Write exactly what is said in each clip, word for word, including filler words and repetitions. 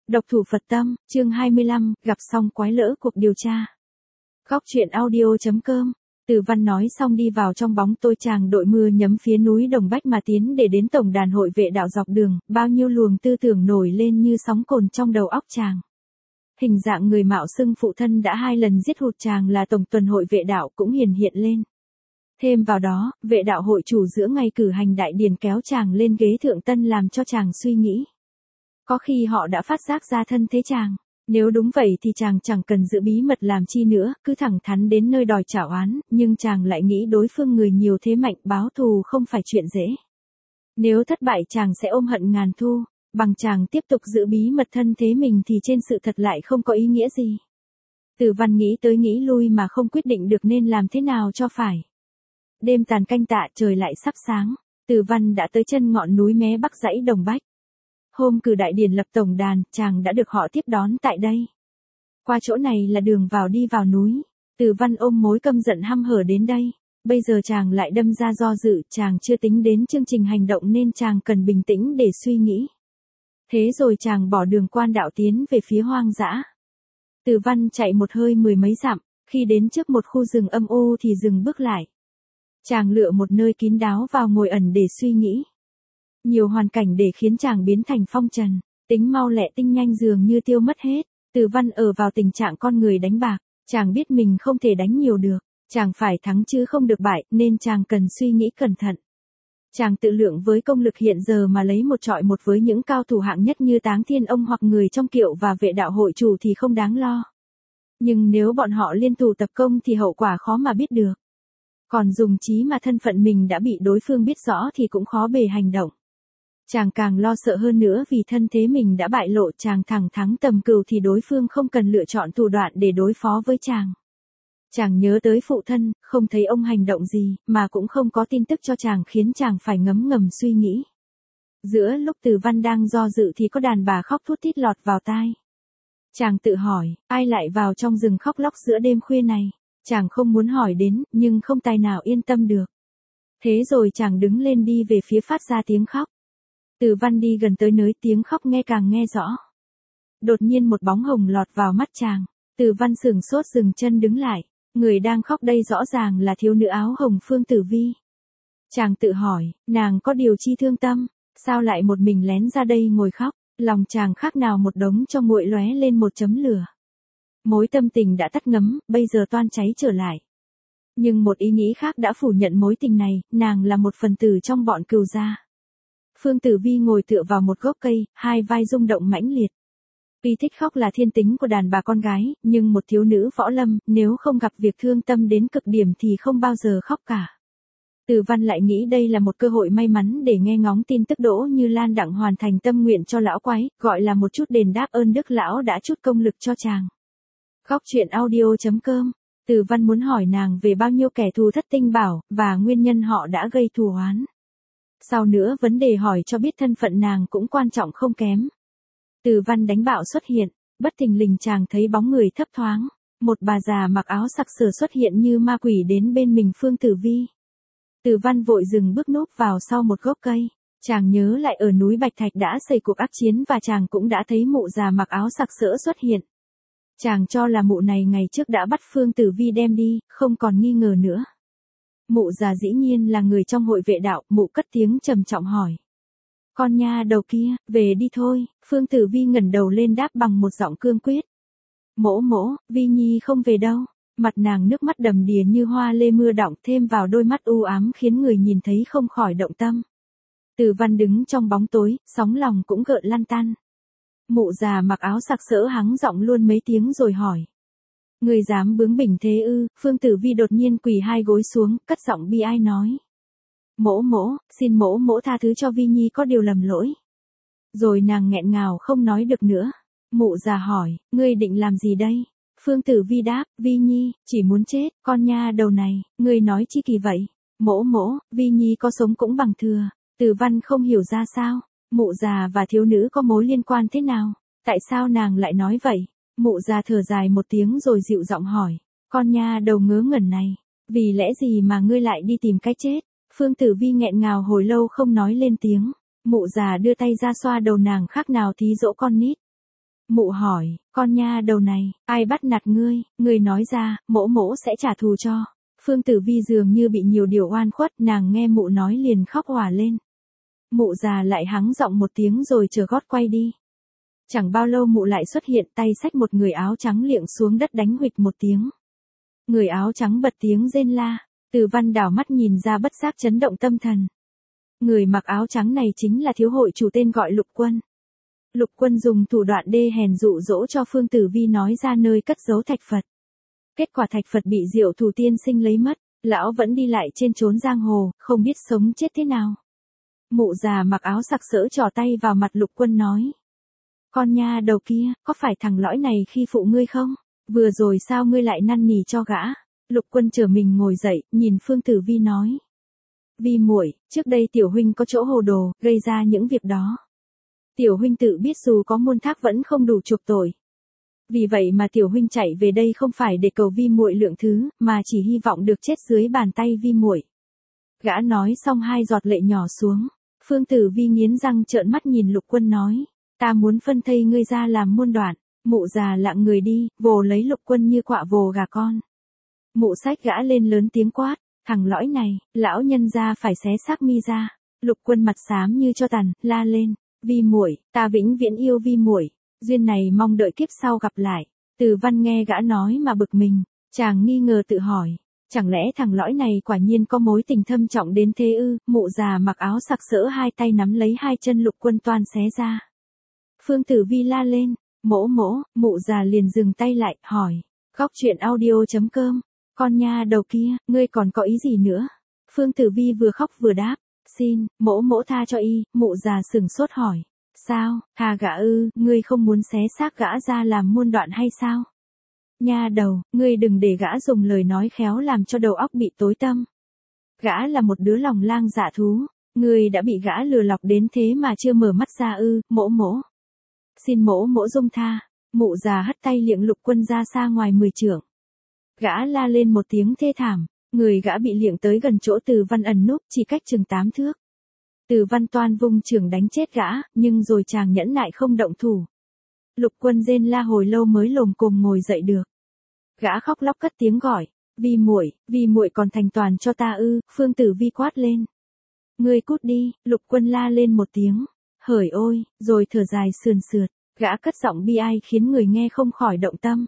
Độc thủ Phật tâm, chương hai mươi lăm, gặp xong quái lỡ cuộc điều tra. Góc truyện audio.com. Từ Văn nói xong đi vào trong bóng tôi, chàng đội mưa nhấm phía núi Đồng Bách mà tiến để đến tổng đàn hội vệ đạo dọc đường, bao nhiêu luồng tư tưởng nổi lên như sóng cồn trong đầu óc chàng. Hình dạng người mạo xưng phụ thân đã hai lần giết hụt chàng là tổng tuần hội vệ đạo cũng hiển hiện lên. Thêm vào đó, vệ đạo hội chủ giữa ngày cử hành đại điển kéo chàng lên ghế thượng tân làm cho chàng suy nghĩ. Có khi họ đã phát giác ra thân thế chàng. Nếu đúng vậy thì chàng chẳng cần giữ bí mật làm chi nữa, cứ thẳng thắn đến nơi đòi trả oán, nhưng chàng lại nghĩ đối phương người nhiều thế mạnh, báo thù không phải chuyện dễ. Nếu thất bại chàng sẽ ôm hận ngàn thu, bằng chàng tiếp tục giữ bí mật thân thế mình thì trên sự thật lại không có ý nghĩa gì. Từ Văn nghĩ tới nghĩ lui mà không quyết định được nên làm thế nào cho phải. Đêm tàn canh tạ, trời lại sắp sáng, Từ Văn đã tới chân ngọn núi mé bắc dãy Đồng Bách. Hôm cử đại điển lập tổng đàn, chàng đã được họ tiếp đón tại đây. Qua chỗ này là đường vào đi vào núi. Từ Văn ôm mối căm giận hăm hở đến đây. Bây giờ chàng lại đâm ra do dự, chàng chưa tính đến chương trình hành động nên chàng cần bình tĩnh để suy nghĩ. Thế rồi chàng bỏ đường quan đạo tiến về phía hoang dã. Từ Văn chạy một hơi mười mấy dặm, khi đến trước một khu rừng âm u thì dừng bước lại. Chàng lựa một nơi kín đáo vào ngồi ẩn để suy nghĩ. Nhiều hoàn cảnh để khiến chàng biến thành phong trần, tính mau lẹ tinh nhanh dường như tiêu mất hết. Từ Văn ở vào tình trạng con người đánh bạc, chàng biết mình không thể đánh nhiều được, chàng phải thắng chứ không được bại, nên chàng cần suy nghĩ cẩn thận. Chàng tự lượng với công lực hiện giờ mà lấy một trọi một với những cao thủ hạng nhất như Táng Thiên Ông hoặc người trong kiệu và vệ đạo hội chủ thì không đáng lo. Nhưng nếu bọn họ liên thủ tập công thì hậu quả khó mà biết được. Còn dùng trí mà thân phận mình đã bị đối phương biết rõ thì cũng khó bề hành động. Chàng càng lo sợ hơn nữa vì thân thế mình đã bại lộ, chàng thẳng thắng tầm cừu thì đối phương không cần lựa chọn thủ đoạn để đối phó với chàng. Chàng nhớ tới phụ thân, không thấy ông hành động gì, mà cũng không có tin tức cho chàng khiến chàng phải ngấm ngầm suy nghĩ. Giữa lúc Từ Văn đang do dự thì có đàn bà khóc thút thít lọt vào tai. Chàng tự hỏi, ai lại vào trong rừng khóc lóc giữa đêm khuya này? Chàng không muốn hỏi đến, nhưng không tài nào yên tâm được. Thế rồi chàng đứng lên đi về phía phát ra tiếng khóc. Từ Văn đi gần tới nơi tiếng khóc nghe càng nghe rõ. Đột nhiên một bóng hồng lọt vào mắt chàng. Từ Văn sửng sốt dừng chân đứng lại. Người đang khóc đây rõ ràng là thiếu nữ áo hồng Phương Tử Vi. Chàng tự hỏi, nàng có điều chi thương tâm, sao lại một mình lén ra đây ngồi khóc? Lòng chàng khác nào một đống cho nguội lóe lên một chấm lửa. Mối tâm tình đã tắt ngấm, bây giờ toan cháy trở lại. Nhưng một ý nghĩ khác đã phủ nhận mối tình này, nàng là một phần tử trong bọn cừu gia. Phương Tử Vi ngồi tựa vào một gốc cây, hai vai rung động mãnh liệt. Tuy thích khóc là thiên tính của đàn bà con gái, nhưng một thiếu nữ võ lâm, nếu không gặp việc thương tâm đến cực điểm thì không bao giờ khóc cả. Từ Văn lại nghĩ đây là một cơ hội may mắn để nghe ngóng tin tức Đỗ Như Lan đặng hoàn thành tâm nguyện cho lão quái, gọi là một chút đền đáp ơn đức lão đã chút công lực cho chàng. Góc truyện audio.com. Từ Văn muốn hỏi nàng về bao nhiêu kẻ thù thất tinh bảo, và nguyên nhân họ đã gây thù oán. Sau nữa vấn đề hỏi cho biết thân phận nàng cũng quan trọng không kém. Từ Văn đánh bạo xuất hiện, bất thình lình chàng thấy bóng người thấp thoáng. Một bà già mặc áo sặc sỡ xuất hiện như ma quỷ đến bên mình Phương Tử Vi. Từ Văn vội dừng bước núp vào sau một gốc cây. Chàng nhớ lại ở núi Bạch Thạch đã xảy cuộc ác chiến và chàng cũng đã thấy mụ già mặc áo sặc sỡ xuất hiện. Chàng cho là mụ này ngày trước đã bắt Phương Tử Vi đem đi, không còn nghi ngờ nữa. Mụ già dĩ nhiên là người trong hội vệ đạo, mụ cất tiếng trầm trọng hỏi. Con nha đầu kia, về đi thôi. Phương Tử Vi ngẩng đầu lên đáp bằng một giọng cương quyết. Mỗ mỗ, Vi Nhi không về đâu. Mặt nàng nước mắt đầm đìa như hoa lê mưa đọng, thêm vào đôi mắt u ám khiến người nhìn thấy không khỏi động tâm. Từ Văn đứng trong bóng tối, sóng lòng cũng gợn lăn tăn. Mụ già mặc áo sặc sỡ hắng giọng luôn mấy tiếng rồi hỏi. Người dám bướng bỉnh thế ư? Phương Tử Vi đột nhiên quỳ hai gối xuống, cất giọng bi ai nói. Mỗ mỗ, xin mỗ mỗ tha thứ cho Vi Nhi có điều lầm lỗi. Rồi nàng nghẹn ngào không nói được nữa. Mụ già hỏi, ngươi định làm gì đây? Phương Tử Vi đáp, Vi Nhi, chỉ muốn chết, con nha đầu này, ngươi nói chi kỳ vậy? Mỗ mỗ, Vi Nhi có sống cũng bằng thừa. Từ Văn không hiểu ra sao, mụ già và thiếu nữ có mối liên quan thế nào? Tại sao nàng lại nói vậy? Mụ già thở dài một tiếng rồi dịu giọng hỏi, con nha đầu ngớ ngẩn này, vì lẽ gì mà ngươi lại đi tìm cái chết? Phương Tử Vi nghẹn ngào hồi lâu không nói lên tiếng. Mụ già đưa tay ra xoa đầu nàng khác nào thí dỗ con nít. Mụ hỏi, con nha đầu này, ai bắt nạt ngươi, ngươi nói ra, mỗ mỗ sẽ trả thù cho. Phương Tử Vi dường như bị nhiều điều oan khuất, nàng nghe mụ nói liền khóc òa lên. Mụ già lại hắng giọng một tiếng rồi chở gót quay đi. Chẳng bao lâu mụ lại xuất hiện, tay xách một người áo trắng liệng xuống đất đánh huỵch một tiếng. Người áo trắng bật tiếng rên la, Từ Văn đảo mắt nhìn ra bất giác chấn động tâm thần. Người mặc áo trắng này chính là thiếu hội chủ tên gọi Lục Quân. Lục Quân dùng thủ đoạn đê hèn dụ dỗ cho Phương Tử Vi nói ra nơi cất giấu thạch Phật. Kết quả thạch Phật bị Diệu Thủ tiên sinh lấy mất, lão vẫn đi lại trên chốn giang hồ, không biết sống chết thế nào. Mụ già mặc áo sặc sỡ trỏ tay vào mặt Lục Quân nói. Con nha đầu kia, có phải thằng lõi này khi phụ ngươi không? Vừa rồi sao ngươi lại năn nỉ cho gã? Lục Quân trở mình ngồi dậy, nhìn Phương Tử Vi nói. Vi muội, trước đây tiểu huynh có chỗ hồ đồ, gây ra những việc đó. Tiểu huynh tự biết dù có muôn thác vẫn không đủ chuộc tội. Vì vậy mà tiểu huynh chạy về đây không phải để cầu vi muội lượng thứ, mà chỉ hy vọng được chết dưới bàn tay vi muội. Gã nói xong hai giọt lệ nhỏ xuống. Phương Tử Vi nghiến răng trợn mắt nhìn Lục Quân nói. Ta muốn phân thây ngươi ra làm muôn đoạn. Mụ già lặng người đi, vồ lấy Lục Quân như quạ vồ gà con. Mụ xách gã lên lớn tiếng quát. Thằng lõi này, lão nhân ra phải xé xác mi ra. Lục Quân mặt xám như cho tàn, la lên. Vi muội, ta vĩnh viễn yêu vi muội. Duyên này mong đợi kiếp sau gặp lại. Từ Văn nghe gã nói mà bực mình. Chàng nghi ngờ tự hỏi. Chẳng lẽ thằng lõi này quả nhiên có mối tình thâm trọng đến thế ư? Mụ già mặc áo sặc sỡ hai tay nắm lấy hai chân Lục Quân toan xé ra. Phương Tử Vi la lên. Mỗ mỗ, mụ già liền dừng tay lại, hỏi. Góc truyện audio chấm com. Con nha đầu kia, ngươi còn có ý gì nữa? Phương Tử Vi vừa khóc vừa đáp. Xin, mỗ mỗ tha cho y. Mụ già sửng sốt hỏi. Sao, thà gã ư, ngươi không muốn xé xác gã ra làm muôn đoạn hay sao? Nha đầu, ngươi đừng để gã dùng lời nói khéo làm cho đầu óc bị tối tăm. Gã là một đứa lòng lang dạ thú, ngươi đã bị gã lừa lọc đến thế mà chưa mở mắt ra ư? Mỗ mỗ. Xin mỗ mỗ dung tha. Mụ già hất tay liệng Lục Quân ra xa ngoài mười trượng. Gã la lên một tiếng thê thảm, người gã bị liệng tới gần chỗ Từ Văn ẩn núp, chỉ cách chừng tám thước. Từ Văn toan vung chưởng đánh chết gã, nhưng rồi chàng nhẫn nại không động thủ. Lục Quân rên la hồi lâu mới lồm cồm ngồi dậy được. Gã khóc lóc cất tiếng gọi, Vi muội, Vi muội còn thành toàn cho ta ư? Phương Tử Vi quát lên. Ngươi cút đi. Lục Quân la lên một tiếng, hởi ôi, rồi thở dài sườn sượt. Gã cất giọng bi ai khiến người nghe không khỏi động tâm.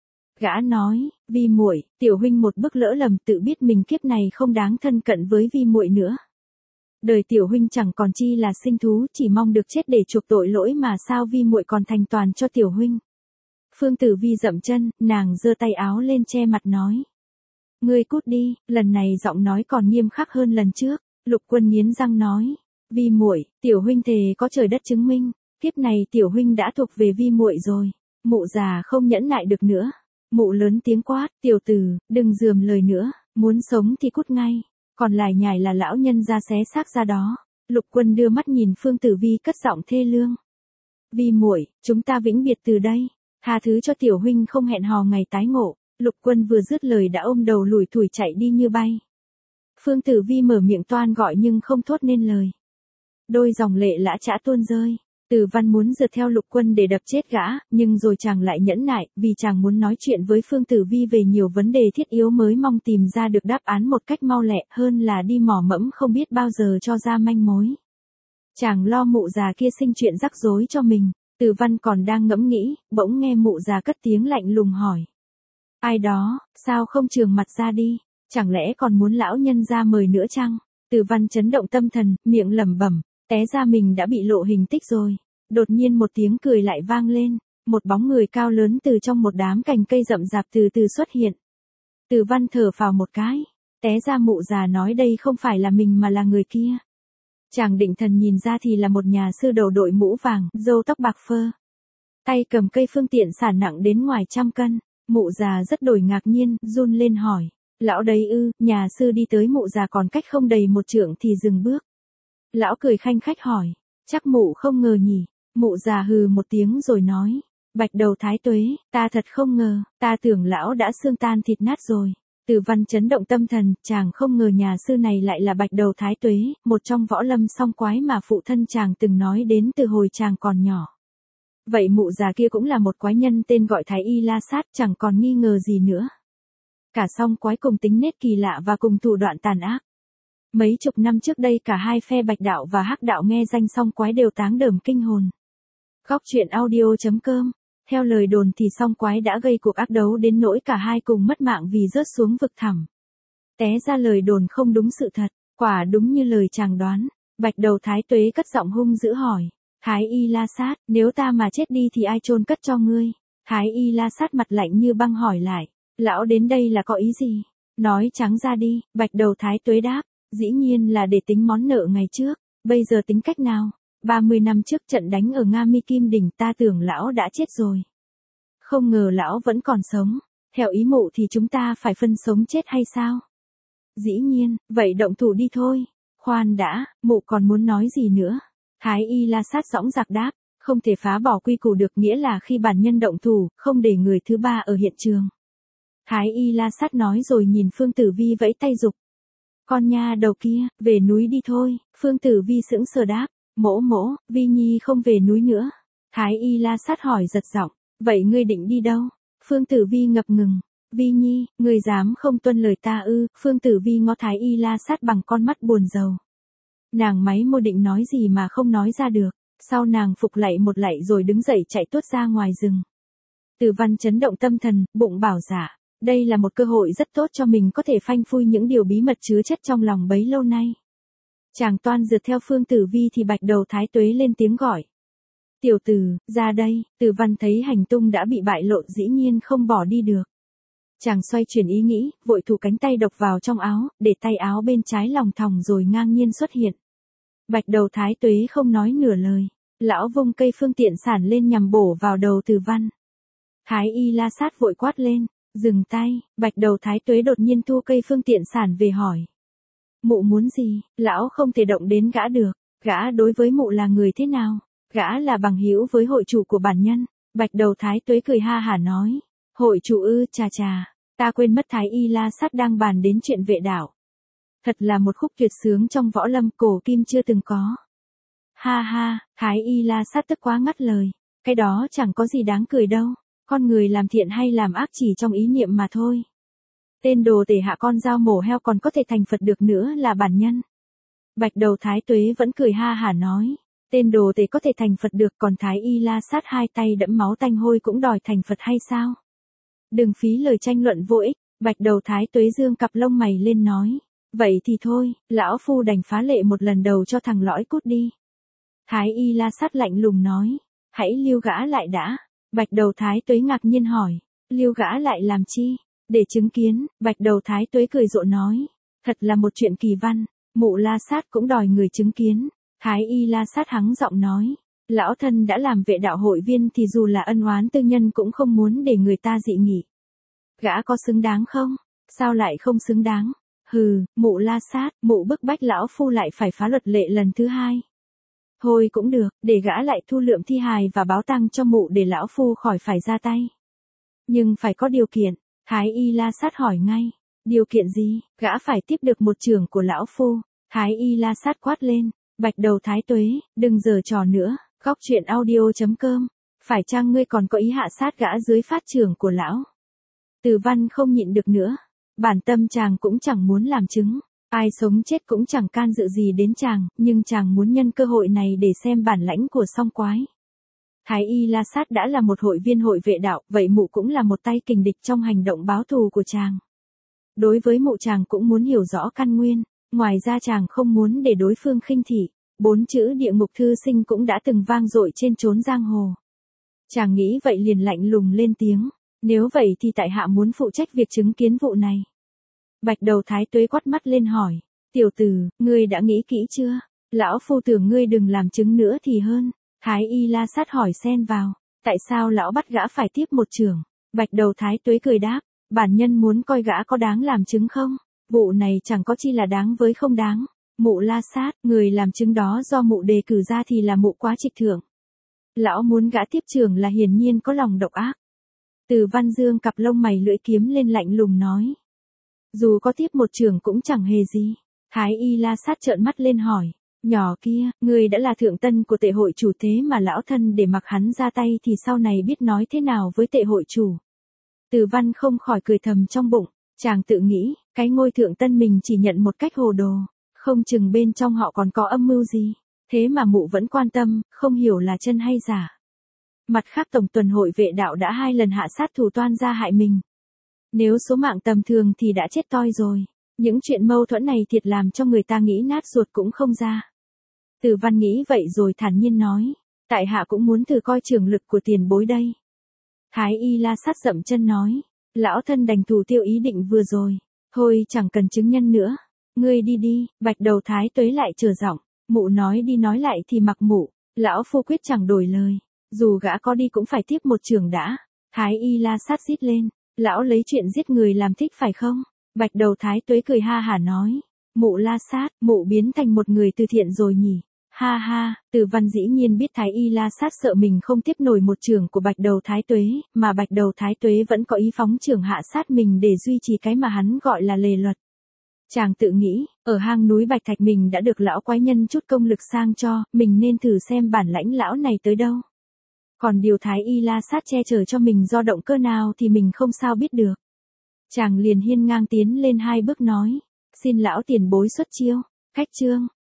Gã nói, Vi muội, tiểu huynh một bước lỡ lầm tự biết mình kiếp này không đáng thân cận với Vi muội nữa. Đời tiểu huynh chẳng còn chi là sinh thú, chỉ mong được chết để chuộc tội lỗi mà sao Vi muội còn thành toàn cho tiểu huynh. Phương Tử Vi dậm chân, nàng giơ tay áo lên che mặt nói. Ngươi cút đi. Lần này giọng nói còn nghiêm khắc hơn lần trước. Lục Quân nghiến răng nói. Vi muội, tiểu huynh thề có trời đất chứng minh, kiếp này tiểu huynh đã thuộc về Vi muội rồi. Mụ già không nhẫn nại được nữa. Mụ lớn tiếng quát, tiểu tử, đừng dườm lời nữa, muốn sống thì cút ngay. Còn lại nhải là lão nhân ra xé xác ra đó. Lục Quân đưa mắt nhìn Phương Tử Vi cất giọng thê lương. Vi muội, chúng ta vĩnh biệt từ đây. Tha thứ cho tiểu huynh không hẹn hò ngày tái ngộ. Lục Quân vừa dứt lời đã ôm đầu lủi thủi chạy đi như bay. Phương Tử Vi mở miệng toan gọi nhưng không thốt nên lời. Đôi dòng lệ lã chã tuôn rơi. Từ Văn muốn rượt theo Lục Quân để đập chết gã, nhưng rồi chàng lại nhẫn nại, vì chàng muốn nói chuyện với Phương Tử Vi về nhiều vấn đề thiết yếu mới mong tìm ra được đáp án một cách mau lẹ hơn là đi mò mẫm không biết bao giờ cho ra manh mối. Chàng lo mụ già kia sinh chuyện rắc rối cho mình. Từ Văn còn đang ngẫm nghĩ, bỗng nghe mụ già cất tiếng lạnh lùng hỏi. Ai đó, sao không trường mặt ra đi? Chẳng lẽ còn muốn lão nhân ra mời nữa chăng? Từ Văn chấn động tâm thần, miệng lẩm bẩm, té ra mình đã bị lộ hình tích rồi. Đột nhiên một tiếng cười lại vang lên, một bóng người cao lớn từ trong một đám cành cây rậm rạp từ từ xuất hiện. Từ Văn thở phào một cái, té ra mụ già nói đây không phải là mình mà là người kia. Chàng định thần nhìn ra thì là một nhà sư đầu đội mũ vàng, râu tóc bạc phơ. Tay cầm cây phương tiện sản nặng đến ngoài trăm cân. Mụ già rất đổi ngạc nhiên, run lên hỏi. Lão đấy ư? Nhà sư đi tới mụ già còn cách không đầy một trượng thì dừng bước. Lão cười khanh khách hỏi. Chắc mụ không ngờ nhỉ? Mụ già hừ một tiếng rồi nói. Bạch đầu thái tuế, ta thật không ngờ, ta tưởng lão đã xương tan thịt nát rồi. Từ Văn chấn động tâm thần, chàng không ngờ nhà sư này lại là Bạch đầu thái tuế, một trong võ lâm song quái mà phụ thân chàng từng nói đến từ hồi chàng còn nhỏ. Vậy mụ già kia cũng là một quái nhân tên gọi Thái Y La Sát, chẳng còn nghi ngờ gì nữa. Cả song quái cùng tính nết kỳ lạ và cùng thủ đoạn tàn ác. Mấy chục năm trước đây cả hai phe Bạch đạo và Hắc đạo nghe danh song quái đều táng đờm kinh hồn. Góc truyện audio chấm com. Theo lời đồn thì song quái đã gây cuộc ác đấu đến nỗi cả hai cùng mất mạng vì rớt xuống vực thẳm. Té ra lời đồn không đúng sự thật, quả đúng như lời chàng đoán. Bạch đầu Thái Tuế cất giọng hung dữ hỏi. Thái Y La Sát, nếu ta mà chết đi thì ai chôn cất cho ngươi? Thái Y La Sát mặt lạnh như băng hỏi lại. Lão đến đây là có ý gì? Nói trắng ra đi, Bạch đầu Thái Tuế đáp. Dĩ nhiên là để tính món nợ ngày trước, bây giờ tính cách nào? ba mươi năm trước trận đánh ở Nga Mi Kim Đỉnh ta tưởng lão đã chết rồi. Không ngờ lão vẫn còn sống. Theo ý mụ thì chúng ta phải phân sống chết hay sao? Dĩ nhiên, vậy động thủ đi thôi. Khoan đã, mụ còn muốn nói gì nữa? Thái Y La Sát dõng dạc đáp, không thể phá bỏ quy củ được, nghĩa là khi bản nhân động thủ, không để người thứ ba ở hiện trường. Thái Y La Sát nói rồi nhìn Phương Tử Vi vẫy tay giục. Con nha đầu kia, về núi đi thôi. Phương Tử Vi sững sờ đáp, mỗ mỗ, Vi Nhi không về núi nữa. Thái Y La Sát hỏi giật giọng, vậy ngươi định đi đâu? Phương Tử Vi ngập ngừng, Vi Nhi, ngươi dám không tuân lời ta ư? Phương Tử Vi ngó Thái Y La Sát bằng con mắt buồn rầu. Nàng máy môi định nói gì mà không nói ra được, sau nàng phục lạy một lạy rồi đứng dậy chạy tuốt ra ngoài rừng. Từ Văn chấn động tâm thần, bụng bảo dạ, đây là một cơ hội rất tốt cho mình có thể phanh phui những điều bí mật chứa chất trong lòng bấy lâu nay. Chàng toan rượt theo Phương Tử Vi thì Bạch đầu Thái Tuế lên tiếng gọi. Tiểu tử, ra đây. Từ Văn thấy hành tung đã bị bại lộ dĩ nhiên không bỏ đi được. Chàng xoay chuyển ý nghĩ, vội thủ cánh tay độc vào trong áo, để tay áo bên trái lòng thòng rồi ngang nhiên xuất hiện. Bạch đầu Thái Tuế không nói nửa lời. Lão vung cây phương tiện sản lên nhằm bổ vào đầu Từ Văn. Thái Y La Sát vội quát lên. Dừng tay. Bạch đầu Thái Tuế đột nhiên thu cây phương tiện sản về hỏi. Mụ muốn gì? Lão không thể động đến gã được. Gã đối với mụ là người thế nào? Gã là bằng hữu với hội chủ của bản nhân. Bạch đầu Thái Tuế cười ha hả nói. Hội chủ ư, chà chà. Ta quên mất Thái Y La Sát đang bàn đến chuyện vệ đạo. Thật là một khúc tuyệt sướng trong võ lâm cổ kim chưa từng có. Ha ha, Thái Y La Sát tức quá ngắt lời. Cái đó chẳng có gì đáng cười đâu. Con người làm thiện hay làm ác chỉ trong ý niệm mà thôi. Tên đồ tể hạ con dao mổ heo còn có thể thành Phật được nữa là bản nhân. Bạch đầu Thái Tuế vẫn cười ha hả nói. Tên đồ tể có thể thành Phật được, còn Thái Y La Sát hai tay đẫm máu tanh hôi cũng đòi thành Phật hay sao? Đừng phí lời tranh luận vô ích. Bạch đầu Thái Tuế dương cặp lông mày lên nói. Vậy thì thôi, lão phu đành phá lệ một lần đầu cho thằng lõi cút đi. Thái Y La Sát lạnh lùng nói. Hãy lưu gã lại đã. Bạch đầu Thái Tuế ngạc nhiên hỏi. Lưu gã lại làm chi? Để chứng kiến. Bạch đầu Thái Tuế cười rộ nói. Thật là một chuyện kỳ văn. Mụ La Sát cũng đòi người chứng kiến. Thái Y La Sát hắng giọng nói. Lão thân đã làm vệ đạo hội viên thì dù là ân oán tư nhân cũng không muốn để người ta dị nghị. Gã có xứng đáng không? Sao lại không xứng đáng? Hừ, mụ La Sát, mụ bức bách lão phu lại phải phá luật lệ lần thứ hai. Thôi cũng được, để gã lại thu lượm thi hài và báo tang cho mụ để lão phu khỏi phải ra tay. Nhưng phải có điều kiện. Thái Y La Sát hỏi ngay. Điều kiện gì? Gã phải tiếp được một trưởng của lão phu. Thái Y La Sát quát lên. Bạch đầu Thái Tuế, đừng giở trò nữa. Góc truyện audio chấm com. Phải chăng ngươi còn có ý hạ sát gã dưới phát trưởng của lão? Từ Văn không nhịn được nữa. Bản tâm chàng cũng chẳng muốn làm chứng. Ai sống chết cũng chẳng can dự gì đến chàng, nhưng chàng muốn nhân cơ hội này để xem bản lãnh của song quái. Thái Y La Sát đã là một hội viên hội vệ đạo, vậy mụ cũng là một tay kình địch trong hành động báo thù của chàng. Đối với mụ chàng cũng muốn hiểu rõ căn nguyên, ngoài ra chàng không muốn để đối phương khinh thị. Bốn chữ địa ngục thư sinh cũng đã từng vang dội trên chốn giang hồ. Chàng nghĩ vậy liền lạnh lùng lên tiếng. Nếu vậy thì tại hạ muốn phụ trách việc chứng kiến vụ này. Bạch đầu Thái Tuế quát mắt lên hỏi. Tiểu tử, ngươi đã nghĩ kỹ chưa? Lão phu tưởng ngươi đừng làm chứng nữa thì hơn. Thái Y La Sát hỏi xen vào. Tại sao lão bắt gã phải tiếp một trưởng? Bạch đầu Thái Tuế cười đáp. Bản nhân muốn coi gã có đáng làm chứng không? Vụ này chẳng có chi là đáng với không đáng. Mụ La Sát, người làm chứng đó do mụ đề cử ra thì là mụ quá trịch thượng. Lão muốn gã tiếp trưởng là hiển nhiên có lòng độc ác. Từ Văn dương cặp lông mày lưỡi kiếm lên lạnh lùng nói. Dù có tiếp một trưởng cũng chẳng hề gì. Thái Y La Sát trợn mắt lên hỏi. Nhỏ kia, người đã là thượng tân của tệ hội chủ thế mà lão thân để mặc hắn ra tay thì sau này biết nói thế nào với tệ hội chủ. Từ Văn không khỏi cười thầm trong bụng, chàng tự nghĩ, cái ngôi thượng tân mình chỉ nhận một cách hồ đồ, không chừng bên trong họ còn có âm mưu gì, thế mà mụ vẫn quan tâm, không hiểu là chân hay giả. Mặt khác Tổng tuần hội vệ đạo đã hai lần hạ sát thủ toan ra hại mình. Nếu số mạng tầm thường thì đã chết toi rồi. Những chuyện mâu thuẫn này thiệt làm cho người ta nghĩ nát ruột cũng không ra. Từ Văn nghĩ vậy rồi thản nhiên nói, tại hạ cũng muốn thử coi trường lực của tiền bối đây. Thái Y La Sát dậm chân nói, lão thân đành thủ tiêu ý định vừa rồi, thôi chẳng cần chứng nhân nữa, ngươi đi đi. Bạch Đầu Thái Tuế lại trở giọng, mụ nói đi nói lại thì mặc mụ, lão phu quyết chẳng đổi lời, dù gã có đi cũng phải tiếp một trường đã. Thái Y La Sát rít lên, lão lấy chuyện giết người làm thích phải không? Bạch Đầu Thái Tuế cười ha hả nói, mụ La Sát, mụ biến thành một người từ thiện rồi nhỉ? Ha ha. Từ Văn dĩ nhiên biết Thái Y La Sát sợ mình không tiếp nổi một trường của Bạch Đầu Thái Tuế, mà Bạch Đầu Thái Tuế vẫn có ý phóng trường hạ sát mình để duy trì cái mà hắn gọi là lề luật. Chàng tự nghĩ, ở hang núi Bạch Thạch mình đã được lão quái nhân chút công lực sang cho, mình nên thử xem bản lãnh lão này tới đâu. Còn điều Thái Y La Sát che chở cho mình do động cơ nào thì mình không sao biết được. Chàng liền hiên ngang tiến lên hai bước nói, xin lão tiền bối xuất chiêu. Khách chương